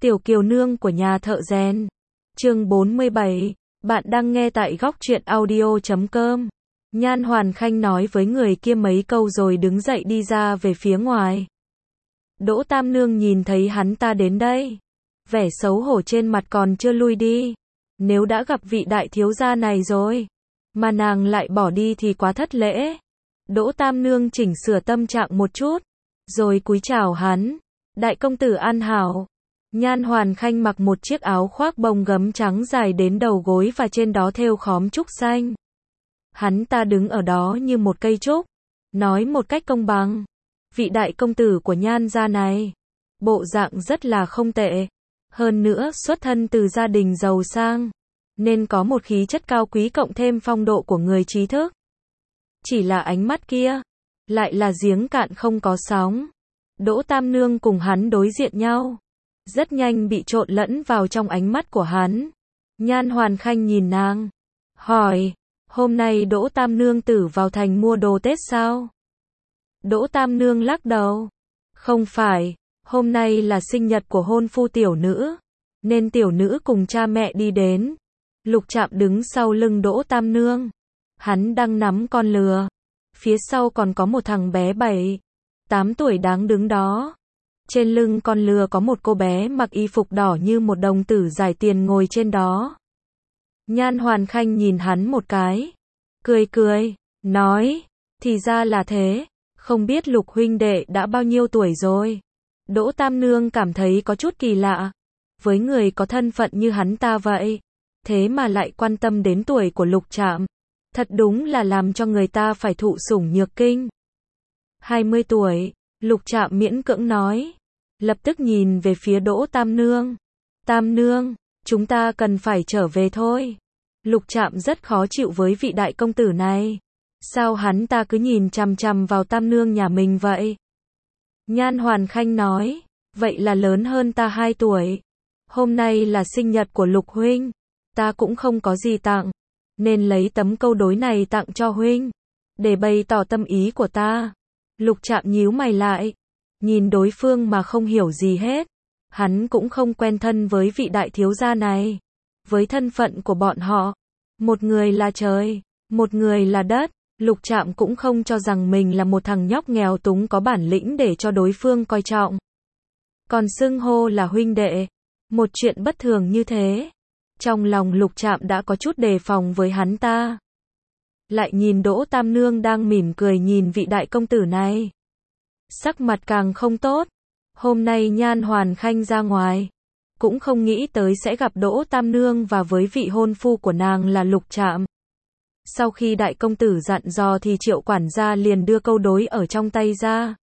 Tiểu Kiều Nương của nhà thợ rèn. Chương 47. Bạn đang nghe tại góc truyện audio.com. Nhan Hoàn Khanh nói với người kia mấy câu rồi đứng dậy đi ra về phía ngoài. Đỗ Tam Nương nhìn thấy hắn ta đến đây, vẻ xấu hổ trên mặt còn chưa lui đi. Nếu đã gặp vị đại thiếu gia này rồi, mà nàng lại bỏ đi thì quá thất lễ. Đỗ Tam Nương chỉnh sửa tâm trạng một chút, rồi cúi chào hắn. Đại công tử an hảo. Nhan Hoàn Khanh mặc một chiếc áo khoác bông gấm trắng dài đến đầu gối và trên đó thêu khóm trúc xanh. Hắn ta đứng ở đó như một cây trúc, nói một cách công bằng. Vị đại công tử của Nhan gia này, bộ dạng rất là không tệ. Hơn nữa xuất thân từ gia đình giàu sang, nên có một khí chất cao quý cộng thêm phong độ của người trí thức. Chỉ là ánh mắt kia, lại là giếng cạn không có sóng. Đỗ Tam Nương cùng hắn đối diện nhau, rất nhanh bị trộn lẫn vào trong ánh mắt của hắn. Nhan Hoàn Khanh nhìn nàng, hỏi, hôm nay Đỗ Tam Nương tử vào thành mua đồ Tết sao? Đỗ Tam Nương lắc đầu, không phải, hôm nay là sinh nhật của hôn phu tiểu nữ, nên tiểu nữ cùng cha mẹ đi đến. Lục Trạm đứng sau lưng Đỗ Tam Nương, hắn đang nắm con lừa, phía sau còn có một thằng bé 7-8 tuổi đang đứng đó. Trên lưng con lừa có một cô bé mặc y phục đỏ như một đồng tử giải tiền ngồi trên đó. Nhan Hoàn Khanh nhìn hắn một cái, cười cười, nói, thì ra là thế, không biết Lục huynh đệ đã bao nhiêu tuổi rồi. Đỗ Tam Nương cảm thấy có chút kỳ lạ, với người có thân phận như hắn ta vậy, thế mà lại quan tâm đến tuổi của Lục Trạm, thật đúng là làm cho người ta phải thụ sủng nhược kinh. 20 tuổi, Lục Trạm miễn cưỡng nói, lập tức nhìn về phía Đỗ Tam Nương. Tam Nương, chúng ta cần phải trở về thôi. Lục Trạm rất khó chịu với vị đại công tử này. Sao hắn ta cứ nhìn chằm chằm vào Tam Nương nhà mình vậy? Nhan Hoàn Khanh nói, vậy là lớn hơn ta 2 tuổi. Hôm nay là sinh nhật của Lục huynh, ta cũng không có gì tặng, nên lấy tấm câu đối này tặng cho huynh, để bày tỏ tâm ý của ta. Lục Trạm nhíu mày lại, nhìn đối phương mà không hiểu gì hết. Hắn cũng không quen thân với vị đại thiếu gia này. Với thân phận của bọn họ, một người là trời, một người là đất, Lục Trạm cũng không cho rằng mình là một thằng nhóc nghèo túng có bản lĩnh để cho đối phương coi trọng. Còn xưng hô là huynh đệ, một chuyện bất thường như thế, trong lòng Lục Trạm đã có chút đề phòng với hắn ta. Lại nhìn Đỗ Tam Nương đang mỉm cười nhìn vị đại công tử này, sắc mặt càng không tốt. Hôm nay Nhan Hoàn Khanh ra ngoài, cũng không nghĩ tới sẽ gặp Đỗ Tam Nương và với vị hôn phu của nàng là Lục Trạm. Sau khi đại công tử dặn dò thì Triệu quản gia liền đưa câu đối ở trong tay ra.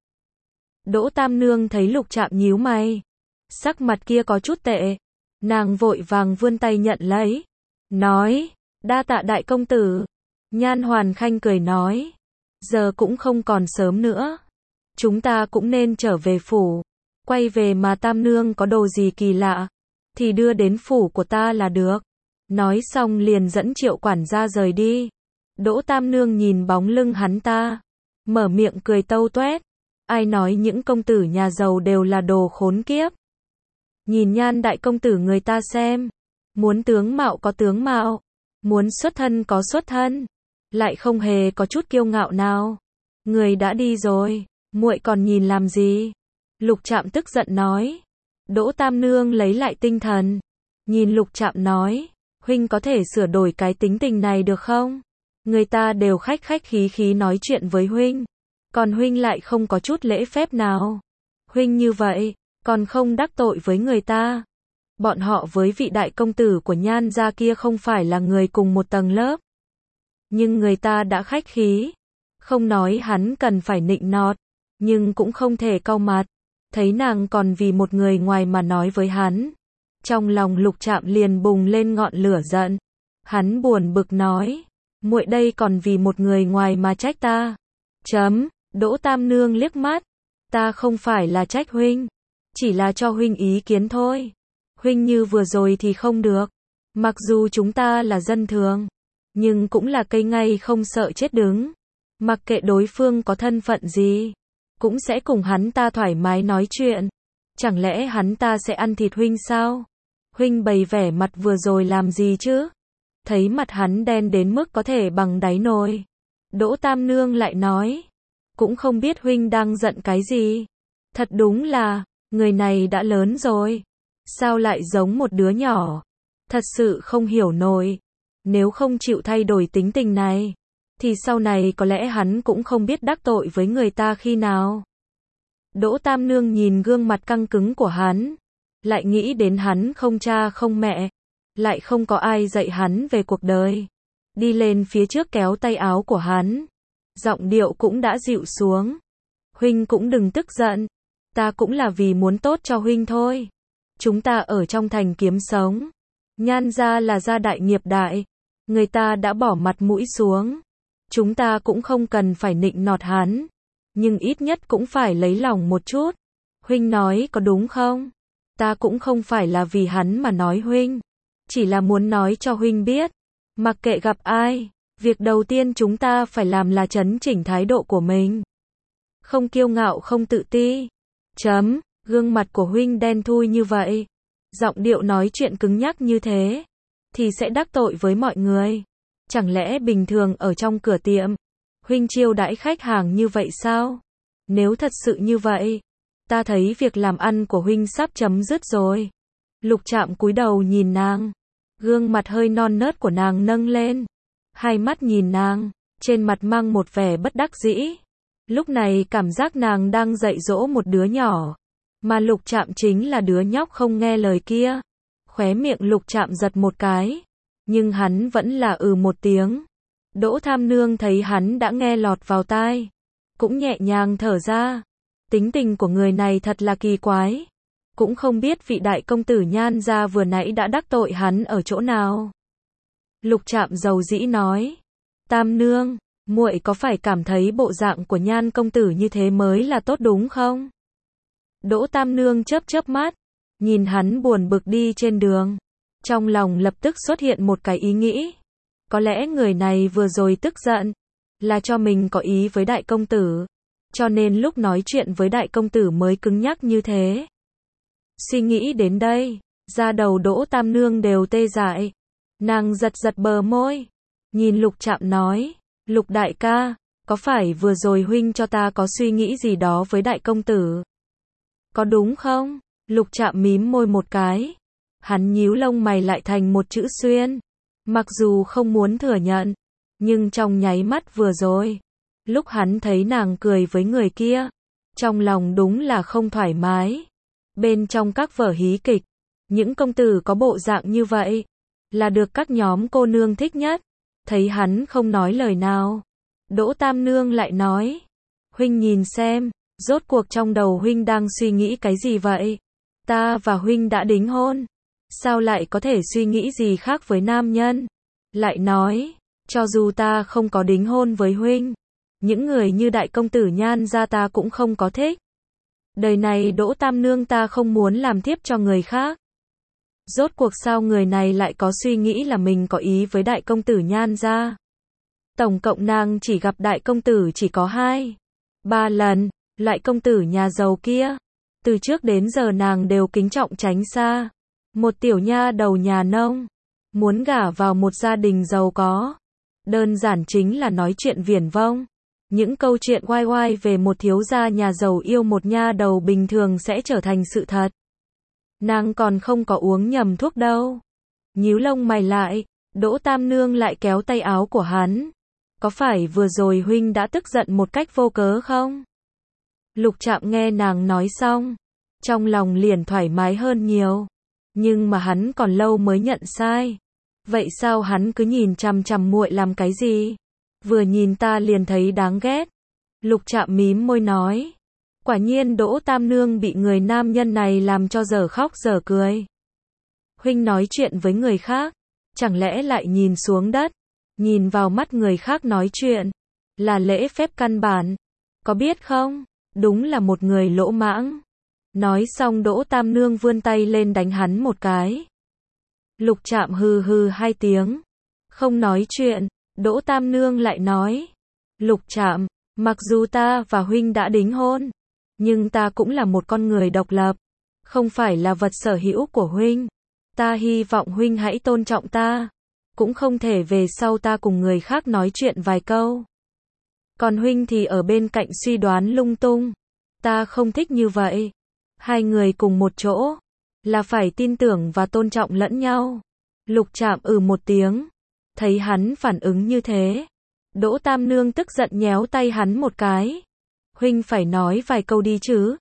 Đỗ Tam Nương thấy Lục Trạm nhíu mày, sắc mặt kia có chút tệ, nàng vội vàng vươn tay nhận lấy, nói, đa tạ đại công tử. Nhan Hoàn Khanh cười nói, giờ cũng không còn sớm nữa, chúng ta cũng nên trở về phủ. Quay về mà Tam Nương có đồ gì kỳ lạ, thì đưa đến phủ của ta là được. Nói xong liền dẫn Triệu quản gia rời đi. Đỗ Tam Nương nhìn bóng lưng hắn ta, mở miệng cười tâu tuét. Ai nói những công tử nhà giàu đều là đồ khốn kiếp. Nhìn Nhan đại công tử người ta xem, muốn tướng mạo có tướng mạo, muốn xuất thân có xuất thân, lại không hề có chút kiêu ngạo nào. Người đã đi rồi, muội còn nhìn làm gì? Lục Trạm tức giận nói. Đỗ Tam Nương lấy lại tinh thần, nhìn Lục Trạm nói, huynh có thể sửa đổi cái tính tình này được không? Người ta đều khách khách khí khí nói chuyện với huynh, còn huynh lại không có chút lễ phép nào. Huynh như vậy, còn không đắc tội với người ta. Bọn họ với vị đại công tử của Nhan gia kia không phải là người cùng một tầng lớp. Nhưng người ta đã khách khí, không nói hắn cần phải nịnh nọt, nhưng cũng không thể cau mặt. Thấy nàng còn vì một người ngoài mà nói với hắn, trong lòng Lục Trạm liền bùng lên ngọn lửa giận. Hắn buồn bực nói, muội đây còn vì một người ngoài mà trách ta. Đỗ Tam Nương liếc mắt, ta không phải là trách huynh, chỉ là cho huynh ý kiến thôi. Huynh như vừa rồi thì không được. Mặc dù chúng ta là dân thường, nhưng cũng là cây ngay không sợ chết đứng. Mặc kệ đối phương có thân phận gì, cũng sẽ cùng hắn ta thoải mái nói chuyện. Chẳng lẽ hắn ta sẽ ăn thịt huynh sao? Huynh bày vẻ mặt vừa rồi làm gì chứ? Thấy mặt hắn đen đến mức có thể bằng đáy nồi. Đỗ Tam Nương lại nói, cũng không biết huynh đang giận cái gì. Thật đúng là, người này đã lớn rồi. Sao lại giống một đứa nhỏ? Thật sự không hiểu nổi. Nếu không chịu thay đổi tính tình này, thì sau này có lẽ hắn cũng không biết đắc tội với người ta khi nào. Đỗ Tam Nương nhìn gương mặt căng cứng của hắn, lại nghĩ đến hắn không cha không mẹ, lại không có ai dạy hắn về cuộc đời. Đi lên phía trước kéo tay áo của hắn, giọng điệu cũng đã dịu xuống. Huynh cũng đừng tức giận, ta cũng là vì muốn tốt cho huynh thôi. Chúng ta ở trong thành kiếm sống, Nhan gia là gia đại nghiệp đại, người ta đã bỏ mặt mũi xuống. Chúng ta cũng không cần phải nịnh nọt hắn, nhưng ít nhất cũng phải lấy lòng một chút. Huynh nói có đúng không? Ta cũng không phải là vì hắn mà nói huynh, chỉ là muốn nói cho huynh biết, mặc kệ gặp ai, việc đầu tiên chúng ta phải làm là chấn chỉnh thái độ của mình. Không kiêu ngạo không tự ti. Gương mặt của huynh đen thui như vậy, giọng điệu nói chuyện cứng nhắc như thế, thì sẽ đắc tội với mọi người. Chẳng lẽ bình thường ở trong cửa tiệm, huynh chiêu đãi khách hàng như vậy sao? Nếu thật sự như vậy, ta thấy việc làm ăn của huynh sắp chấm dứt rồi. Lục Trạm cúi đầu nhìn nàng, gương mặt hơi non nớt của nàng nâng lên, hai mắt nhìn nàng, trên mặt mang một vẻ bất đắc dĩ. Lúc này cảm giác nàng đang dạy dỗ một đứa nhỏ, mà Lục Trạm chính là đứa nhóc không nghe lời kia. Khóe miệng Lục Trạm giật một cái, nhưng hắn vẫn là một tiếng. Đỗ Tham Nương thấy hắn đã nghe lọt vào tai, cũng nhẹ nhàng thở ra. Tính tình của người này thật là kỳ quái, cũng không biết vị đại công tử Nhan gia vừa nãy đã đắc tội hắn ở chỗ nào. Lục Trạm dầu dĩ nói, Tam Nương, muội có phải cảm thấy bộ dạng của Nhan công tử như thế mới là tốt đúng không? Đỗ Tam Nương chớp chớp mắt, nhìn hắn buồn bực đi trên đường, trong lòng lập tức xuất hiện một cái ý nghĩ. Có lẽ người này vừa rồi tức giận, là cho mình có ý với đại công tử, cho nên lúc nói chuyện với đại công tử mới cứng nhắc như thế. Suy nghĩ đến đây, da đầu Đỗ Tam Nương đều tê dại. Nàng giật giật bờ môi, nhìn Lục Trạm nói, Lục đại ca, có phải vừa rồi huynh cho ta có suy nghĩ gì đó với đại công tử? Có đúng không? Lục Trạm mím môi một cái, hắn nhíu lông mày lại thành một chữ xuyên. Mặc dù không muốn thừa nhận, nhưng trong nháy mắt vừa rồi, lúc hắn thấy nàng cười với người kia, trong lòng đúng là không thoải mái. Bên trong các vở hí kịch, những công tử có bộ dạng như vậy, là được các nhóm cô nương thích nhất. Thấy hắn không nói lời nào, Đỗ Tam Nương lại nói, huynh nhìn xem, rốt cuộc trong đầu huynh đang suy nghĩ cái gì vậy? Ta và huynh đã đính hôn, sao lại có thể suy nghĩ gì khác với nam nhân? Lại nói, cho dù ta không có đính hôn với huynh, những người như đại công tử Nhan gia ta cũng không có thích. Đời này Đỗ Tam Nương ta không muốn làm thiếp cho người khác. Rốt cuộc sao người này lại có suy nghĩ là mình có ý với đại công tử Nhan gia? Tổng cộng nàng chỉ gặp đại công tử chỉ có 2-3 lần, loại công tử nhà giàu kia. Từ trước đến giờ nàng đều kính trọng tránh xa. Một tiểu nha đầu nhà nông, muốn gả vào một gia đình giàu có, đơn giản chính là nói chuyện viển vông. Những câu chuyện oai oai về một thiếu gia nhà giàu yêu một nha đầu bình thường sẽ trở thành sự thật. Nàng còn không có uống nhầm thuốc đâu. Nhíu lông mày lại, Đỗ Tam Nương lại kéo tay áo của hắn. Có phải vừa rồi huynh đã tức giận một cách vô cớ không? Lục Trạm nghe nàng nói xong, trong lòng liền thoải mái hơn nhiều. Nhưng mà hắn còn lâu mới nhận sai. Vậy sao hắn cứ nhìn chằm chằm muội làm cái gì? Vừa nhìn ta liền thấy đáng ghét. Lục Trạm mím môi nói. Quả nhiên Đỗ Tam Nương bị người nam nhân này làm cho dở khóc dở cười. Huynh nói chuyện với người khác, chẳng lẽ lại nhìn xuống đất, nhìn vào mắt người khác nói chuyện, là lễ phép căn bản. Có biết không, đúng là một người lỗ mãng. Nói xong Đỗ Tam Nương vươn tay lên đánh hắn một cái. Lục Trạm hừ hừ 2 tiếng, không nói chuyện. Đỗ Tam Nương lại nói, Lục Trạm, mặc dù ta và huynh đã đính hôn, nhưng ta cũng là một con người độc lập. không phải là vật sở hữu của huynh. Ta hy vọng huynh hãy tôn trọng ta. Cũng không thể về sau ta cùng người khác nói chuyện vài câu. Còn huynh thì ở bên cạnh suy đoán lung tung. Ta không thích như vậy. Hai người cùng một chỗ, là phải tin tưởng và tôn trọng lẫn nhau. Lục Trạm một tiếng. Thấy hắn phản ứng như thế. Đỗ Tam Nương tức giận nhéo tay hắn một cái. Huynh phải nói vài câu đi chứ.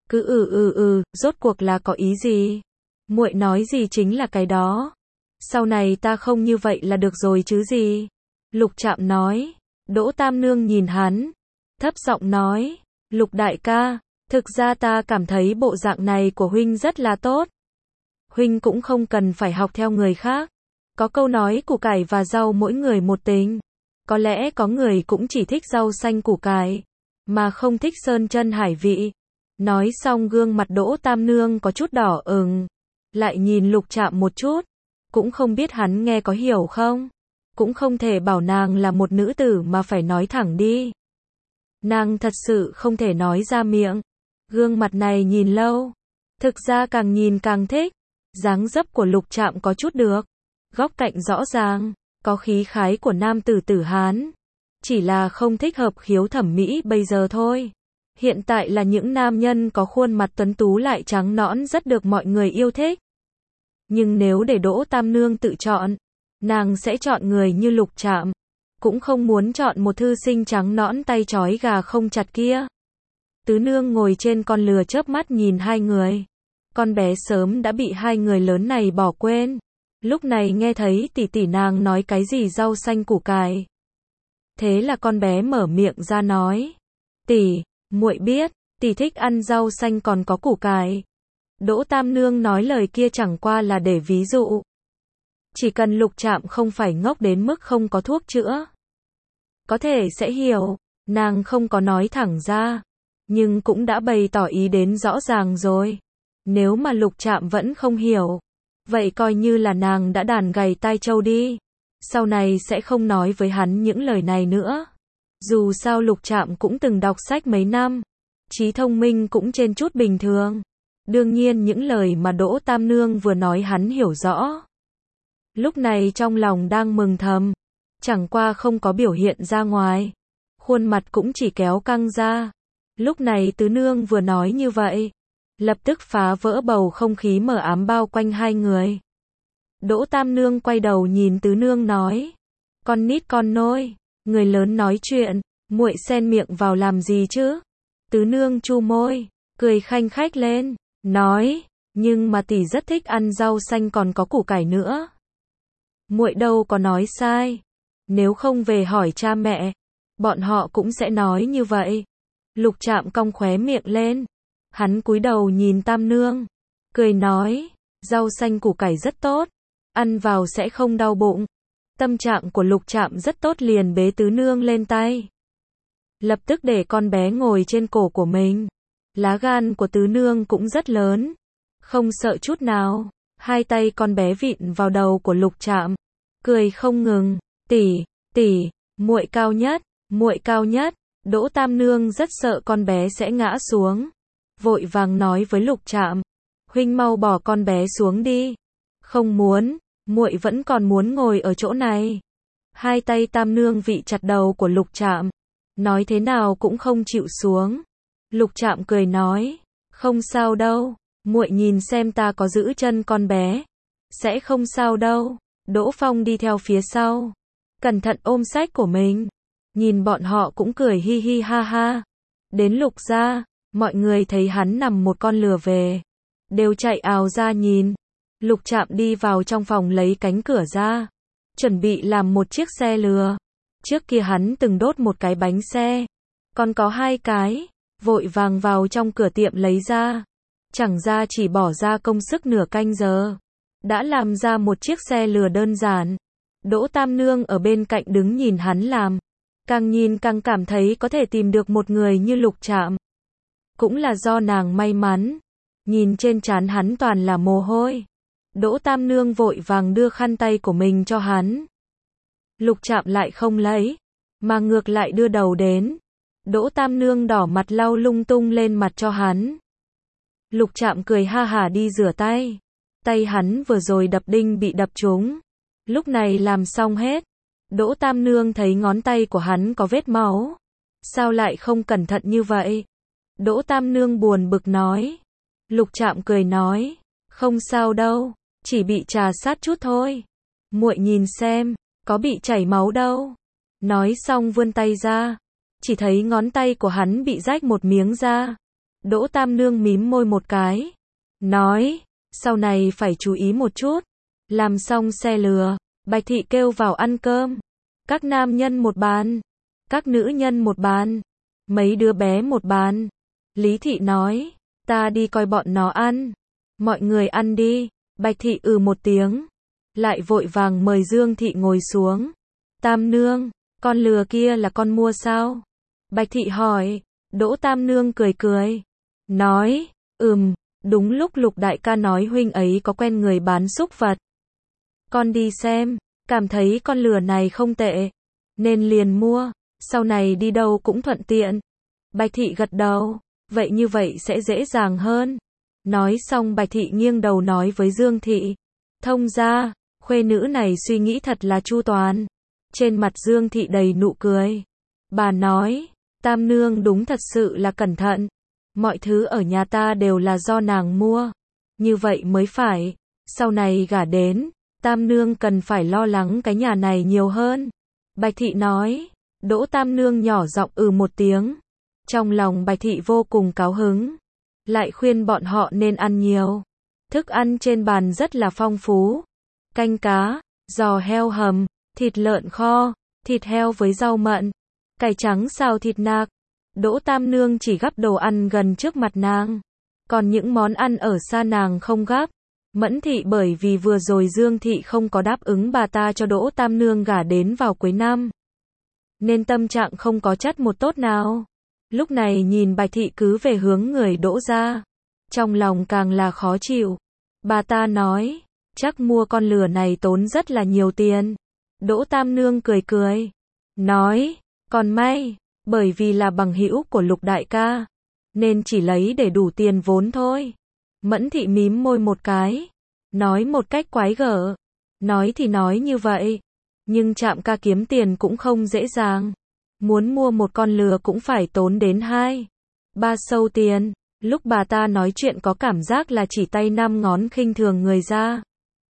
Cứ rốt cuộc là có ý gì? Muội nói gì chính là cái đó. Sau này ta không như vậy là được rồi chứ gì? Lục Trạm nói. Đỗ Tam Nương nhìn hắn, thấp giọng nói, Lục đại ca, thực ra ta cảm thấy bộ dạng này của huynh rất là tốt. Huynh cũng không cần phải học theo người khác. Có câu nói củ cải và rau mỗi người một tính. Có lẽ có người cũng chỉ thích rau xanh củ cải, mà không thích sơn chân hải vị. Nói xong gương mặt Đỗ Tam Nương có chút đỏ ửng, lại nhìn Lục Trạm một chút, cũng không biết hắn nghe có hiểu không. Cũng không thể bảo nàng là một nữ tử mà phải nói thẳng đi. Nàng thật sự không thể nói ra miệng. Gương mặt này nhìn lâu, thực ra càng nhìn càng thích. Dáng dấp của Lục Trạm có chút được, góc cạnh rõ ràng, có khí khái của nam tử tử Hán. Chỉ là không thích hợp khiếu thẩm mỹ bây giờ thôi. Hiện tại là những nam nhân có khuôn mặt tuấn tú lại trắng nõn rất được mọi người yêu thích. Nhưng nếu để Đỗ Tam Nương tự chọn, nàng sẽ chọn người như Lục Trạm. Cũng không muốn chọn một thư sinh trắng nõn tay trói gà không chặt kia. Tứ Nương ngồi trên con lừa chớp mắt nhìn hai người. Con bé sớm đã bị hai người lớn này bỏ quên. Lúc này nghe thấy tỷ tỷ nàng nói cái gì rau xanh củ cải. Thế là con bé mở miệng ra nói. Tỷ, muội biết, tỷ thích ăn rau xanh còn có củ cải. Đỗ Tam Nương nói lời kia chẳng qua là để ví dụ. Chỉ cần Lục Trạm không phải ngốc đến mức không có thuốc chữa, có thể sẽ hiểu. Nàng không có nói thẳng ra, nhưng cũng đã bày tỏ ý đến rõ ràng rồi. Nếu mà Lục Trạm vẫn không hiểu, vậy coi như là nàng đã đàn gầy tai trâu đi. Sau này sẽ không nói với hắn những lời này nữa. Dù sao Lục Trạm cũng từng đọc sách mấy năm, trí thông minh cũng trên chút bình thường. Đương nhiên những lời mà Đỗ Tam Nương vừa nói hắn hiểu rõ. Lúc này trong lòng đang mừng thầm, chẳng qua không có biểu hiện ra ngoài. Khuôn mặt cũng chỉ kéo căng ra. Lúc này Tứ Nương vừa nói như vậy, lập tức phá vỡ bầu không khí mờ ám bao quanh hai người. Đỗ Tam Nương quay đầu nhìn Tứ Nương nói, con nít con nôi, người lớn nói chuyện, muội xen miệng vào làm gì chứ? Tứ Nương chu môi, cười khanh khách lên, nói, nhưng mà tỷ rất thích ăn rau xanh còn có củ cải nữa. Muội đâu có nói sai. Nếu không về hỏi cha mẹ, bọn họ cũng sẽ nói như vậy. Lục Trạm cong khóe miệng lên. Hắn cúi đầu nhìn Tam Nương, cười nói, rau xanh củ cải rất tốt, ăn vào sẽ không đau bụng. Tâm trạng của Lục Trạm rất tốt liền bế Tứ Nương lên tay. Lập tức để con bé ngồi trên cổ của mình. Lá gan của Tứ Nương cũng rất lớn, không sợ chút nào. Hai tay con bé vịn vào đầu của Lục Trạm, cười không ngừng, tỷ, muội cao nhất, muội cao nhất. Đỗ Tam Nương rất sợ con bé sẽ ngã xuống, vội vàng nói với Lục Trạm, huynh mau bỏ con bé xuống đi. Không muốn, muội vẫn còn muốn ngồi ở chỗ này. Hai tay Tam Nương vị chặt đầu của Lục Trạm, nói thế nào cũng không chịu xuống. Lục Trạm cười nói, không sao đâu, muội nhìn xem ta có giữ chân con bé, sẽ không sao đâu. Đỗ Phong đi theo phía sau, cẩn thận ôm sách của mình. Nhìn bọn họ cũng cười hi hi ha ha. Đến Lục gia, mọi người thấy hắn nằm một con lừa về, đều chạy ào ra nhìn. Lục Trạm đi vào trong phòng lấy cánh cửa ra, chuẩn bị làm một chiếc xe lừa. Trước kia hắn từng đốt một cái bánh xe, còn có hai cái, vội vàng vào trong cửa tiệm lấy ra. Chẳng ra chỉ bỏ ra công sức nửa canh giờ, đã làm ra một chiếc xe lừa đơn giản. Đỗ Tam Nương ở bên cạnh đứng nhìn hắn làm, càng nhìn càng cảm thấy có thể tìm được một người như Lục Trạm. Cũng là do nàng may mắn, nhìn trên trán hắn toàn là mồ hôi. Đỗ Tam Nương vội vàng đưa khăn tay của mình cho hắn. Lục Trạm lại không lấy, mà ngược lại đưa đầu đến. Đỗ Tam Nương đỏ mặt lau lung tung lên mặt cho hắn. Lục Trạm cười ha hả đi rửa tay. Tay hắn vừa rồi đập đinh bị đập trúng. Lúc này làm xong hết. Đỗ Tam Nương thấy ngón tay của hắn có vết máu. Sao lại không cẩn thận như vậy? Đỗ Tam Nương buồn bực nói. Lục Trạm cười nói. Không sao đâu. Chỉ bị trà sát chút thôi. Muội nhìn xem. Có bị chảy máu đâu. Nói xong vươn tay ra. Chỉ thấy ngón tay của hắn bị rách một miếng da. Đỗ Tam Nương mím môi một cái. Nói. Sau này phải chú ý một chút. Làm xong xe lừa. Bạch Thị kêu vào ăn cơm. Các nam nhân một bàn. Các nữ nhân một bàn. Mấy đứa bé một bàn. Lý Thị nói. Ta đi coi bọn nó ăn. Mọi người ăn đi. Bạch Thị một tiếng. Lại vội vàng mời Dương Thị ngồi xuống. Tam Nương. Con lừa kia là con mua sao? Bạch Thị hỏi. Đỗ Tam Nương cười cười. Nói. Đúng lúc Lục đại ca nói huynh ấy có quen người bán súc vật. Con đi xem. Cảm thấy con lừa này không tệ. Nên liền mua. Sau này đi đâu cũng thuận tiện. Bạch Thị gật đầu. Vậy như vậy sẽ dễ dàng hơn. Nói xong Bạch Thị nghiêng đầu nói với Dương Thị. Thông ra. Khuê nữ này suy nghĩ thật là chu toàn. Trên mặt Dương Thị đầy nụ cười. Bà nói. Tam Nương đúng thật sự là cẩn thận. Mọi thứ ở nhà ta đều là do nàng mua. Như vậy mới phải. Sau này gả đến. Tam Nương cần phải lo lắng cái nhà này nhiều hơn. Bạch Thị nói. Đỗ Tam Nương nhỏ giọng một tiếng. Trong lòng Bạch Thị vô cùng cáu hứng. Lại khuyên bọn họ nên ăn nhiều. Thức ăn trên bàn rất là phong phú. Canh cá, giò heo hầm, thịt lợn kho, thịt heo với rau mận, cải trắng xào thịt nạc. Đỗ Tam Nương chỉ gắp đồ ăn gần trước mặt nàng. Còn những món ăn ở xa nàng không gắp. Mẫn Thị bởi vì vừa rồi Dương Thị không có đáp ứng bà ta cho Đỗ Tam Nương gả đến vào cuối năm. Nên tâm trạng không có chất một tốt nào. Lúc này nhìn Bạch Thị cứ về hướng người Đỗ ra. Trong lòng càng là khó chịu. Bà ta nói. Chắc mua con lừa này tốn rất là nhiều tiền. Đỗ Tam Nương cười cười. Nói. Còn may. Bởi vì là bằng hữu của Lục đại ca. Nên chỉ lấy để đủ tiền vốn thôi. Mẫn Thị mím môi một cái. Nói một cách quái gở. Nói thì nói như vậy. Nhưng Trạm ca kiếm tiền cũng không dễ dàng. Muốn mua một con lừa cũng phải tốn đến 2-3 sâu tiền. Lúc bà ta nói chuyện có cảm giác là chỉ tay 5 ngón khinh thường người ra.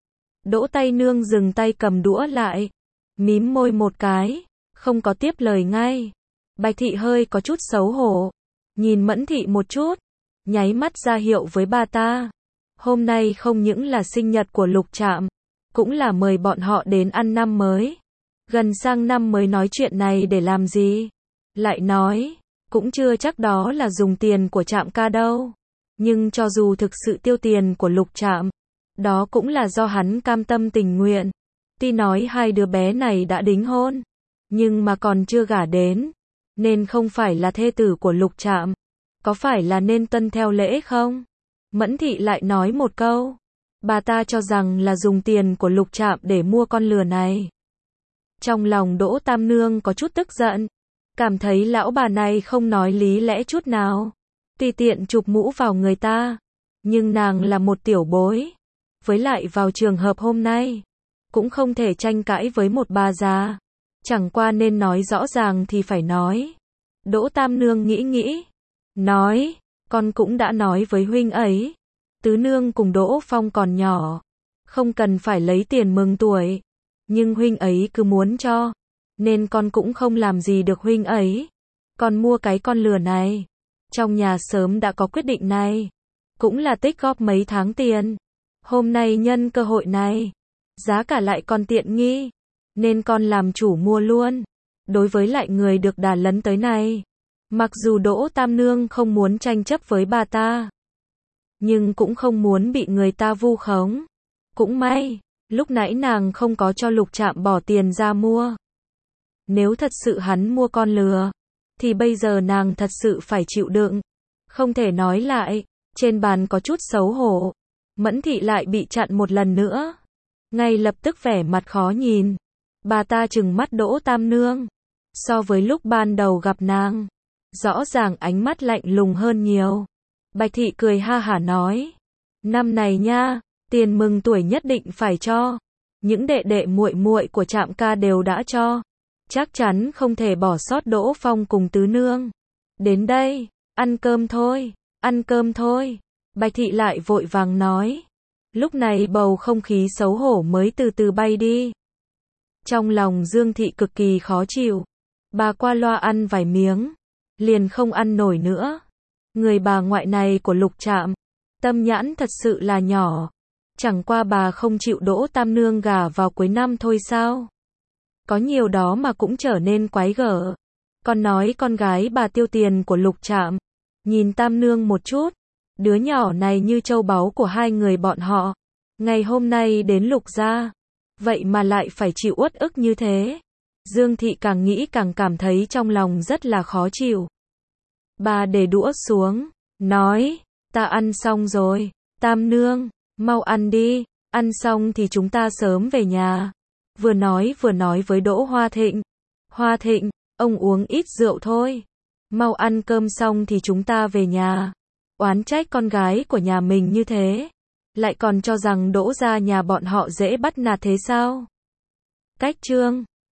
Đỗ Tây Nương dừng tay cầm đũa lại. Mím môi một cái. Không có tiếp lời ngay. Bạch Thị hơi có chút xấu hổ. Nhìn Mẫn Thị một chút. Nháy mắt ra hiệu với bà ta. Hôm nay không những là sinh nhật của Lục Trạm. Cũng là mời bọn họ đến ăn năm mới. Gần sang năm mới nói chuyện này để làm gì? Lại nói. Cũng chưa chắc đó là dùng tiền của Trạm ca đâu. Nhưng cho dù thực sự tiêu tiền của Lục Trạm. Đó cũng là do hắn cam tâm tình nguyện. Tuy nói hai đứa bé này đã đính hôn. Nhưng mà còn chưa gả đến. Nên không phải là thê tử của Lục Trạm. Có phải là nên tuân theo lễ không? Mẫn Thị lại nói một câu. Bà ta cho rằng là dùng tiền của Lục Trạm để mua con lừa này. Trong lòng Đỗ Tam Nương có chút tức giận. Cảm thấy lão bà này không nói lý lẽ chút nào. Tùy tiện chụp mũ vào người ta. Nhưng nàng là một tiểu bối. Với lại vào trường hợp hôm nay. Cũng không thể tranh cãi với một bà già. Chẳng qua nên nói rõ ràng thì phải nói. Đỗ Tam Nương nghĩ nghĩ. Nói. Con cũng đã nói với huynh ấy. Tứ Nương cùng Đỗ Phong còn nhỏ. Không cần phải lấy tiền mừng tuổi. Nhưng huynh ấy cứ muốn cho. Nên con cũng không làm gì được huynh ấy. Con mua cái con lừa này. Trong nhà sớm đã có quyết định này. Cũng là tích góp mấy tháng tiền. Hôm nay nhân cơ hội này. Giá cả lại còn tiện nghi. Nên con làm chủ mua luôn. Đối với lại người được đà lấn tới này. Mặc dù Đỗ Tam Nương không muốn tranh chấp với bà ta. Nhưng cũng không muốn bị người ta vu khống. Cũng may. Lúc nãy nàng không có cho Lục Trạm bỏ tiền ra mua. Nếu thật sự hắn mua con lừa. Thì bây giờ nàng thật sự phải chịu đựng. Không thể nói lại. Trên bàn có chút xấu hổ. Mẫn Thị lại bị chặn một lần nữa. Ngay lập tức vẻ mặt khó nhìn. Bà ta trừng mắt Đỗ Tam Nương. So với lúc ban đầu gặp nàng. Rõ ràng ánh mắt lạnh lùng hơn nhiều. Bạch Thị cười ha hả nói. Năm này nha, tiền mừng tuổi nhất định phải cho. Những đệ đệ muội muội của Trạm ca đều đã cho. Chắc chắn không thể bỏ sót Đỗ Phong cùng tứ nương. Đến đây, ăn cơm thôi, ăn cơm thôi. Bạch Thị lại vội vàng nói. Lúc này bầu không khí xấu hổ mới từ từ bay đi. Trong lòng Dương Thị cực kỳ khó chịu. Bà qua loa ăn vài miếng, liền không ăn nổi nữa. Người bà ngoại này của Lục Trạm, tâm nhãn thật sự là nhỏ. Chẳng qua bà không chịu Đỗ Tam Nương gả vào cuối năm thôi sao? Có nhiều đó mà cũng trở nên quái gở. Còn nói con gái bà tiêu tiền của Lục Trạm. Nhìn Tam Nương một chút, đứa nhỏ này như châu báu của hai người bọn họ. Ngày hôm nay đến Lục gia, vậy mà lại phải chịu uất ức như thế. Dương Thị càng nghĩ càng cảm thấy trong lòng rất là khó chịu. Bà để đũa xuống, nói, ta ăn xong rồi, Tam Nương, mau ăn đi, ăn xong thì chúng ta sớm về nhà. Vừa nói với Đỗ Hoa Thịnh. Hoa Thịnh, ông uống ít rượu thôi. Mau ăn cơm xong thì chúng ta về nhà. Oán trách con gái của nhà mình như thế. Lại còn cho rằng Đỗ gia nhà bọn họ dễ bắt nạt thế sao? Cách chương